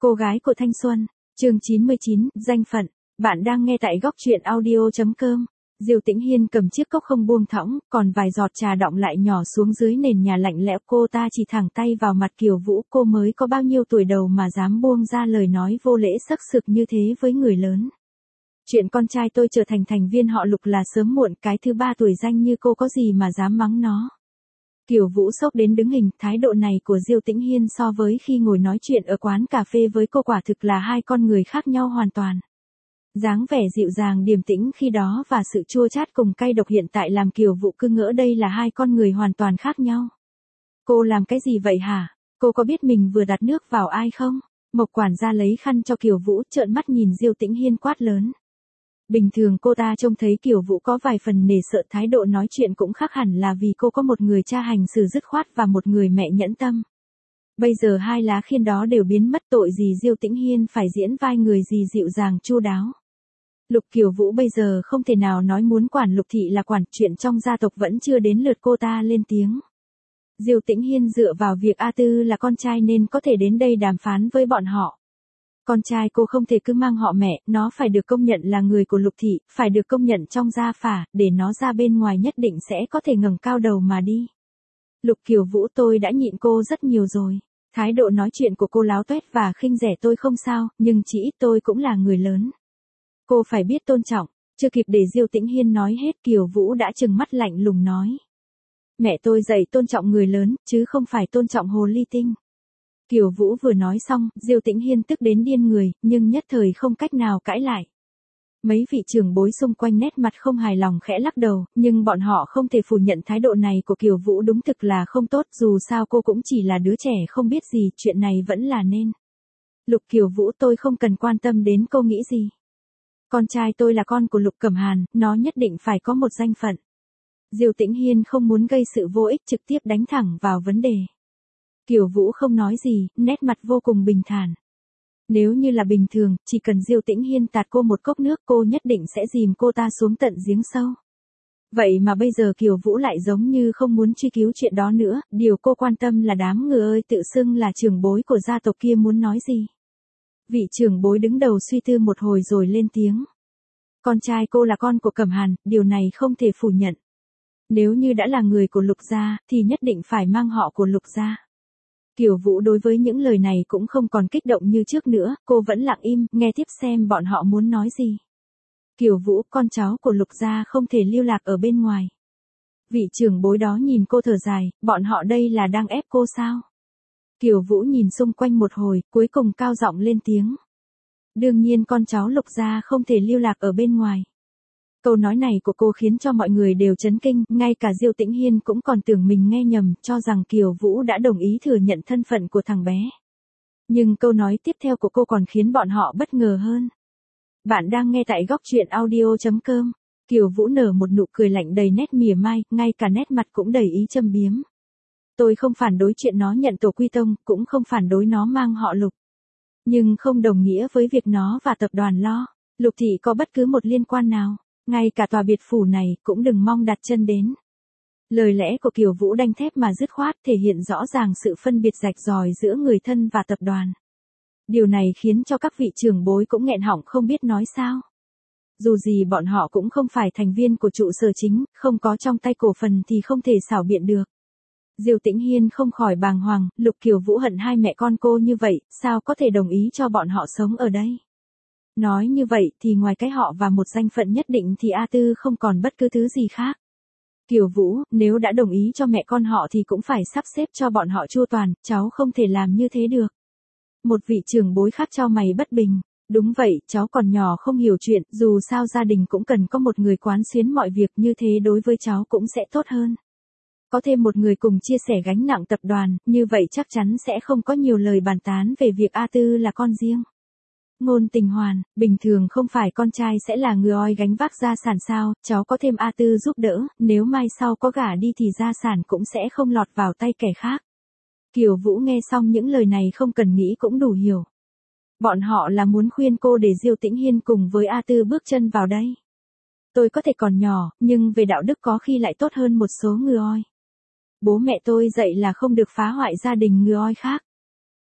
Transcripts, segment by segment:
Cô gái của thanh xuân, chương 99, danh phận. Bạn đang nghe tại góc truyện audio.com. Diêu Tĩnh Hiên cầm chiếc cốc không buông thõng, còn vài giọt trà đọng lại nhỏ xuống dưới nền nhà lạnh lẽo. Cô ta chỉ thẳng tay vào mặt Kiều Vũ. Cô mới có bao nhiêu tuổi đầu mà dám buông ra lời nói vô lễ sắc sực như thế với người lớn. Chuyện con trai tôi trở thành thành viên họ Lục là sớm muộn, cái thứ ba tuổi danh như cô có gì mà dám mắng nó. Kiều Vũ sốc đến đứng hình, thái độ này của Diêu Tĩnh Hiên so với khi ngồi nói chuyện ở quán cà phê với cô quả thực là hai con người khác nhau hoàn toàn. Dáng vẻ dịu dàng điềm tĩnh khi đó và sự chua chát cùng cay độc hiện tại làm Kiều Vũ cứ ngỡ đây là hai con người hoàn toàn khác nhau. Cô làm cái gì vậy hả? Cô có biết mình vừa đặt nước vào ai không? Mộc quản gia lấy khăn cho Kiều Vũ, trợn mắt nhìn Diêu Tĩnh Hiên quát lớn. Bình thường cô ta trông thấy Kiều Vũ có vài phần nể sợ, thái độ nói chuyện cũng khác hẳn là vì cô có một người cha hành xử dứt khoát và một người mẹ nhẫn tâm. Bây giờ hai lá khiên đó đều biến mất, tội gì Diêu Tĩnh Hiên phải diễn vai người gì dịu dàng chu đáo. Lục Kiều Vũ bây giờ không thể nào nói muốn quản Lục thị là quản, chuyện trong gia tộc vẫn chưa đến lượt cô ta lên tiếng. Diêu Tĩnh Hiên dựa vào việc A Tư là con trai nên có thể đến đây đàm phán với bọn họ. Con trai cô không thể cứ mang họ mẹ, nó phải được công nhận là người của Lục thị, phải được công nhận trong gia phả, để nó ra bên ngoài nhất định sẽ có thể ngẩng cao đầu mà đi. Lục Kiều Vũ, tôi đã nhịn cô rất nhiều rồi. Thái độ nói chuyện của cô láo tuét và khinh rẻ tôi không sao, nhưng chỉ ít tôi cũng là người lớn. Cô phải biết tôn trọng. Chưa kịp để Diêu Tĩnh Hiên nói hết, Kiều Vũ đã trừng mắt lạnh lùng nói. Mẹ tôi dạy tôn trọng người lớn, chứ không phải tôn trọng hồ ly tinh. Kiều Vũ vừa nói xong, Diêu Tĩnh Hiên tức đến điên người, nhưng nhất thời không cách nào cãi lại. Mấy vị trưởng bối xung quanh nét mặt không hài lòng khẽ lắc đầu, nhưng bọn họ không thể phủ nhận thái độ này của Kiều Vũ đúng thực là không tốt, dù sao cô cũng chỉ là đứa trẻ không biết gì, chuyện này vẫn là nên. Lục Kiều Vũ, tôi không cần quan tâm đến cô nghĩ gì. Con trai tôi là con của Lục Cẩm Hàn, nó nhất định phải có một danh phận. Diêu Tĩnh Hiên không muốn gây sự vô ích, trực tiếp đánh thẳng vào vấn đề. Kiều Vũ không nói gì, nét mặt vô cùng bình thản. Nếu như là bình thường, chỉ cần Diêu Tĩnh Hiên tạt cô một cốc nước, cô nhất định sẽ dìm cô ta xuống tận giếng sâu. Vậy mà bây giờ Kiều Vũ lại giống như không muốn truy cứu chuyện đó nữa, điều cô quan tâm là đám người ơi tự xưng là trưởng bối của gia tộc kia muốn nói gì. Vị trưởng bối đứng đầu suy tư một hồi rồi lên tiếng. Con trai cô là con của Cẩm Hàn, điều này không thể phủ nhận. Nếu như đã là người của Lục gia, thì nhất định phải mang họ của Lục gia. Kiều Vũ đối với những lời này cũng không còn kích động như trước nữa, cô vẫn lặng im, nghe tiếp xem bọn họ muốn nói gì. Kiều Vũ, con cháu của Lục gia không thể lưu lạc ở bên ngoài. Vị trưởng bối đó nhìn cô thở dài, bọn họ đây là đang ép cô sao? Kiều Vũ nhìn xung quanh một hồi, cuối cùng cao giọng lên tiếng. Đương nhiên con cháu Lục gia không thể lưu lạc ở bên ngoài. Câu nói này của cô khiến cho mọi người đều chấn kinh, ngay cả Diêu Tĩnh Hiên cũng còn tưởng mình nghe nhầm, cho rằng Kiều Vũ đã đồng ý thừa nhận thân phận của thằng bé. Nhưng câu nói tiếp theo của cô còn khiến bọn họ bất ngờ hơn. Bạn đang nghe tại góc truyện audio.com. Kiều Vũ nở một nụ cười lạnh đầy nét mỉa mai, ngay cả nét mặt cũng đầy ý châm biếm. Tôi không phản đối chuyện nó nhận tổ quy tông, cũng không phản đối nó mang họ Lục. Nhưng không đồng nghĩa với việc nó và tập đoàn Lo, Lục thị có bất cứ một liên quan nào. Ngay cả tòa biệt phủ này cũng đừng mong đặt chân đến. Lời lẽ của Kiều Vũ đanh thép mà dứt khoát, thể hiện rõ ràng sự phân biệt rạch ròi giữa người thân và tập đoàn. Điều này khiến cho các vị trưởng bối cũng nghẹn họng không biết nói sao. Dù gì bọn họ cũng không phải thành viên của trụ sở chính, không có trong tay cổ phần thì không thể xảo biện được. Diêu Tĩnh Hiên không khỏi bàng hoàng, Lục Kiều Vũ hận hai mẹ con cô như vậy, sao có thể đồng ý cho bọn họ sống ở đây? Nói như vậy thì ngoài cái họ và một danh phận nhất định thì A Tư không còn bất cứ thứ gì khác. Kiều Vũ, nếu đã đồng ý cho mẹ con họ thì cũng phải sắp xếp cho bọn họ chu toàn, cháu không thể làm như thế được. Một vị trưởng bối khác chau mày bất bình. Đúng vậy, cháu còn nhỏ không hiểu chuyện, dù sao gia đình cũng cần có một người quán xuyến mọi việc, như thế đối với cháu cũng sẽ tốt hơn. Có thêm một người cùng chia sẻ gánh nặng tập đoàn, như vậy chắc chắn sẽ không có nhiều lời bàn tán về việc A Tư là con riêng. Ngôn Tình Hoàn, bình thường không phải con trai sẽ là người oi gánh vác gia sản sao, cháu có thêm A Tư giúp đỡ, nếu mai sau có gả đi thì gia sản cũng sẽ không lọt vào tay kẻ khác. Kiều Vũ nghe xong những lời này không cần nghĩ cũng đủ hiểu. Bọn họ là muốn khuyên cô để Diêu Tĩnh Hiên cùng với A Tư bước chân vào đây. Tôi có thể còn nhỏ, nhưng về đạo đức có khi lại tốt hơn một số người oi. Bố mẹ tôi dạy là không được phá hoại gia đình người oi khác.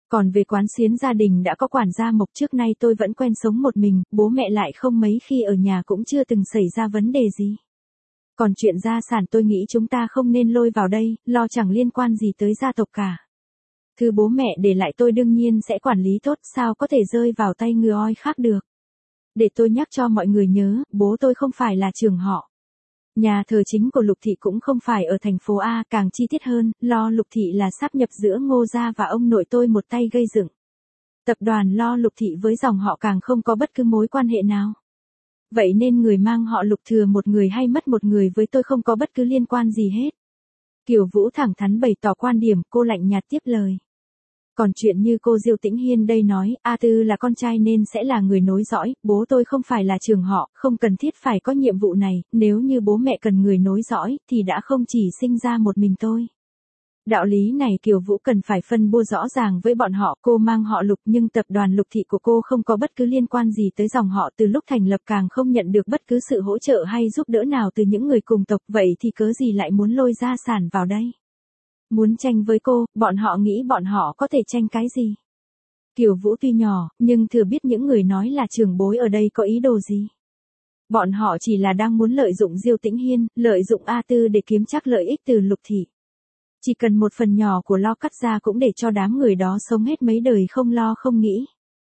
Còn về quán xiến gia đình đã có quản gia Mộc, trước nay tôi vẫn quen sống một mình, bố mẹ lại không mấy khi ở nhà cũng chưa từng xảy ra vấn đề gì. Còn chuyện gia sản tôi nghĩ chúng ta không nên lôi vào đây, lo chẳng liên quan gì tới gia tộc cả. Thứ bố mẹ để lại tôi đương nhiên sẽ quản lý tốt, sao có thể rơi vào tay người oi khác được. Để tôi nhắc cho mọi người nhớ, bố tôi không phải là trưởng họ. Nhà thờ chính của Lục Thị cũng không phải ở thành phố A, càng chi tiết hơn, Lo Lục Thị là sáp nhập giữa Ngô gia và ông nội tôi một tay gây dựng. Tập đoàn Lo Lục Thị với dòng họ càng không có bất cứ mối quan hệ nào. Vậy nên người mang họ Lục thừa một người hay mất một người với tôi không có bất cứ liên quan gì hết. Kiều Vũ thẳng thắn bày tỏ quan điểm, cô lạnh nhạt tiếp lời. Còn chuyện như cô Diêu Tĩnh Hiên đây nói, A Tư là con trai nên sẽ là người nối dõi, bố tôi không phải là trường họ, không cần thiết phải có nhiệm vụ này, nếu như bố mẹ cần người nối dõi, thì đã không chỉ sinh ra một mình tôi. Đạo lý này Kiều Vũ cần phải phân bua rõ ràng với bọn họ, cô mang họ Lục nhưng tập đoàn Lục Thị của cô không có bất cứ liên quan gì tới dòng họ, từ lúc thành lập càng không nhận được bất cứ sự hỗ trợ hay giúp đỡ nào từ những người cùng tộc, vậy thì cớ gì lại muốn lôi gia sản vào đây? Muốn tranh với cô, bọn họ nghĩ bọn họ có thể tranh cái gì? Kiều Vũ tuy nhỏ, nhưng thừa biết những người nói là trưởng bối ở đây có ý đồ gì. Bọn họ chỉ là đang muốn lợi dụng Diêu Tĩnh Hiên, lợi dụng A Tư để kiếm chắc lợi ích từ Lục Thị. Chỉ cần một phần nhỏ của Lo cắt ra cũng để cho đám người đó sống hết mấy đời không lo không nghĩ.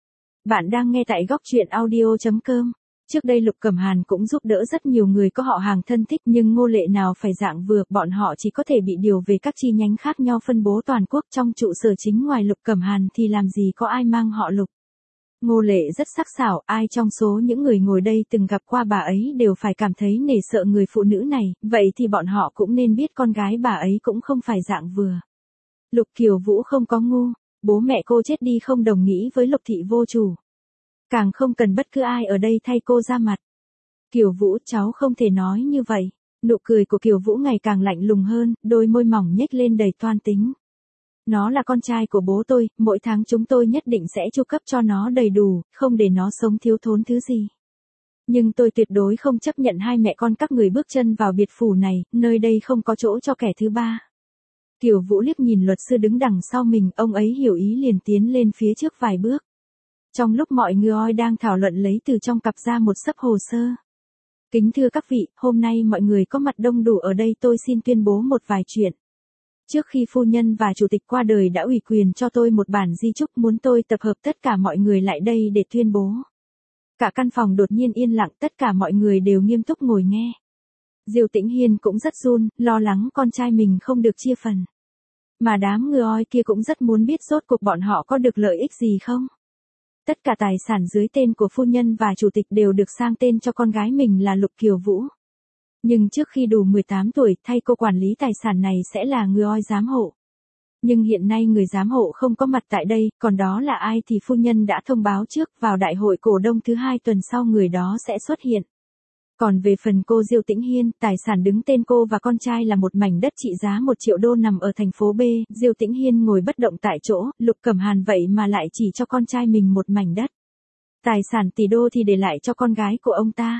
Bạn đang nghe tại góc truyện audio.com. Trước đây Lục Cẩm Hàn cũng giúp đỡ rất nhiều người có họ hàng thân thích, nhưng Ngô Lệ nào phải dạng vừa, bọn họ chỉ có thể bị điều về các chi nhánh khác nhau phân bố toàn quốc, trong trụ sở chính ngoài Lục Cẩm Hàn thì làm gì có ai mang họ Lục. Ngô Lệ rất sắc sảo, ai trong số những người ngồi đây từng gặp qua bà ấy đều phải cảm thấy nể sợ người phụ nữ này, vậy thì bọn họ cũng nên biết con gái bà ấy cũng không phải dạng vừa. Lục Kiều Vũ không có ngu, bố mẹ cô chết đi không đồng nghĩ với Lục Thị vô chủ. Càng không cần bất cứ ai ở đây thay cô ra mặt. Kiều Vũ, cháu không thể nói như vậy. Nụ cười của Kiều Vũ ngày càng lạnh lùng hơn, đôi môi mỏng nhếch lên đầy toan tính. Nó là con trai của bố tôi, mỗi tháng chúng tôi nhất định sẽ chu cấp cho nó đầy đủ, không để nó sống thiếu thốn thứ gì. Nhưng tôi tuyệt đối không chấp nhận hai mẹ con các người bước chân vào biệt phủ này, nơi đây không có chỗ cho kẻ thứ ba. Kiều Vũ liếc nhìn luật sư đứng đằng sau mình, ông ấy hiểu ý liền tiến lên phía trước vài bước. Trong lúc mọi người đang thảo luận lấy từ trong cặp ra một xấp hồ sơ. Kính thưa các vị, hôm nay mọi người có mặt đông đủ ở đây, tôi xin tuyên bố một vài chuyện. Trước khi phu nhân và chủ tịch qua đời đã ủy quyền cho tôi một bản di chúc, muốn tôi tập hợp tất cả mọi người lại đây để tuyên bố. Cả căn phòng đột nhiên yên lặng, tất cả mọi người đều nghiêm túc ngồi nghe. Diêu Tĩnh Hiên cũng rất run, lo lắng con trai mình không được chia phần. Mà đám người kia cũng rất muốn biết rốt cuộc bọn họ có được lợi ích gì không. Tất cả tài sản dưới tên của phu nhân và chủ tịch đều được sang tên cho con gái mình là Lục Kiều Vũ. Nhưng trước khi đủ 18 tuổi, thay cô quản lý tài sản này sẽ là người giám hộ. Nhưng hiện nay người giám hộ không có mặt tại đây, còn đó là ai thì phu nhân đã thông báo trước, vào đại hội cổ đông thứ 2 tuần sau người đó sẽ xuất hiện. Còn về phần cô Diêu Tĩnh Hiên, tài sản đứng tên cô và con trai là một mảnh đất trị giá 1 triệu đô nằm ở thành phố B, Diêu Tĩnh Hiên ngồi bất động tại chỗ, Lục Cẩm Hàn vậy mà lại chỉ cho con trai mình một mảnh đất. Tài sản tỷ đô thì để lại cho con gái của ông ta.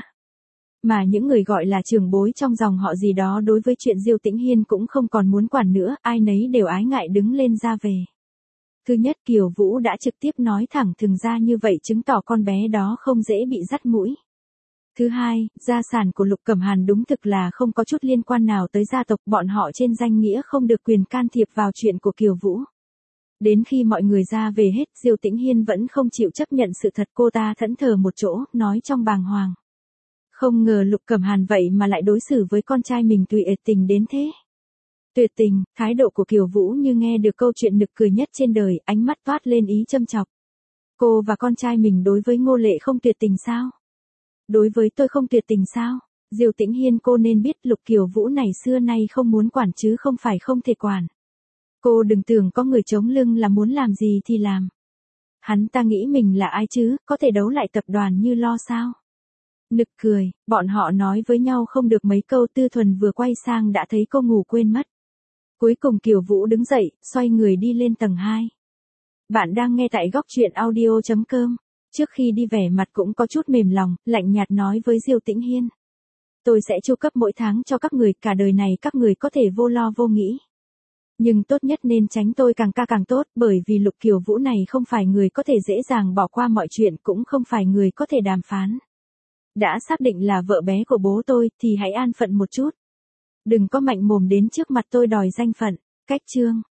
Mà những người gọi là trưởng bối trong dòng họ gì đó đối với chuyện Diêu Tĩnh Hiên cũng không còn muốn quản nữa, ai nấy đều ái ngại đứng lên ra về. Thứ nhất, Kiều Vũ đã trực tiếp nói thẳng thừng ra như vậy chứng tỏ con bé đó không dễ bị dắt mũi. Thứ hai, gia sản của Lục Cẩm Hàn đúng thực là không có chút liên quan nào tới gia tộc, bọn họ trên danh nghĩa không được quyền can thiệp vào chuyện của Kiều Vũ. Đến khi mọi người ra về hết, Diêu Tĩnh Hiên vẫn không chịu chấp nhận sự thật, cô ta thẫn thờ một chỗ, nói trong bàng hoàng. Không ngờ Lục Cẩm Hàn vậy mà lại đối xử với con trai mình tuyệt tình đến thế. Tuyệt tình, thái độ của Kiều Vũ như nghe được câu chuyện nực cười nhất trên đời, ánh mắt toát lên ý châm chọc. Cô và con trai mình đối với Ngô Lệ không tuyệt tình sao? Đối với tôi không tuyệt tình sao? Diêu Tĩnh Hiên, cô nên biết Lục Kiều Vũ này xưa nay không muốn quản chứ không phải không thể quản. Cô đừng tưởng có người chống lưng là muốn làm gì thì làm. Hắn ta nghĩ mình là ai chứ, có thể đấu lại tập đoàn như Lo sao? Nực cười, bọn họ nói với nhau không được mấy câu, Tư Thuần vừa quay sang đã thấy cô ngủ quên mất. Cuối cùng Kiều Vũ đứng dậy, xoay người đi lên tầng 2. Bạn đang nghe tại góc truyện audio.com. Trước khi đi vẻ mặt cũng có chút mềm lòng, lạnh nhạt nói với Diêu Tĩnh Hiên. Tôi sẽ chu cấp mỗi tháng cho các người, cả đời này các người có thể vô lo vô nghĩ. Nhưng tốt nhất nên tránh tôi càng ca càng tốt, bởi vì Lục Kiều Vũ này không phải người có thể dễ dàng bỏ qua mọi chuyện, cũng không phải người có thể đàm phán. Đã xác định là vợ bé của bố tôi, thì hãy an phận một chút. Đừng có mạnh mồm đến trước mặt tôi đòi danh phận. Cách chương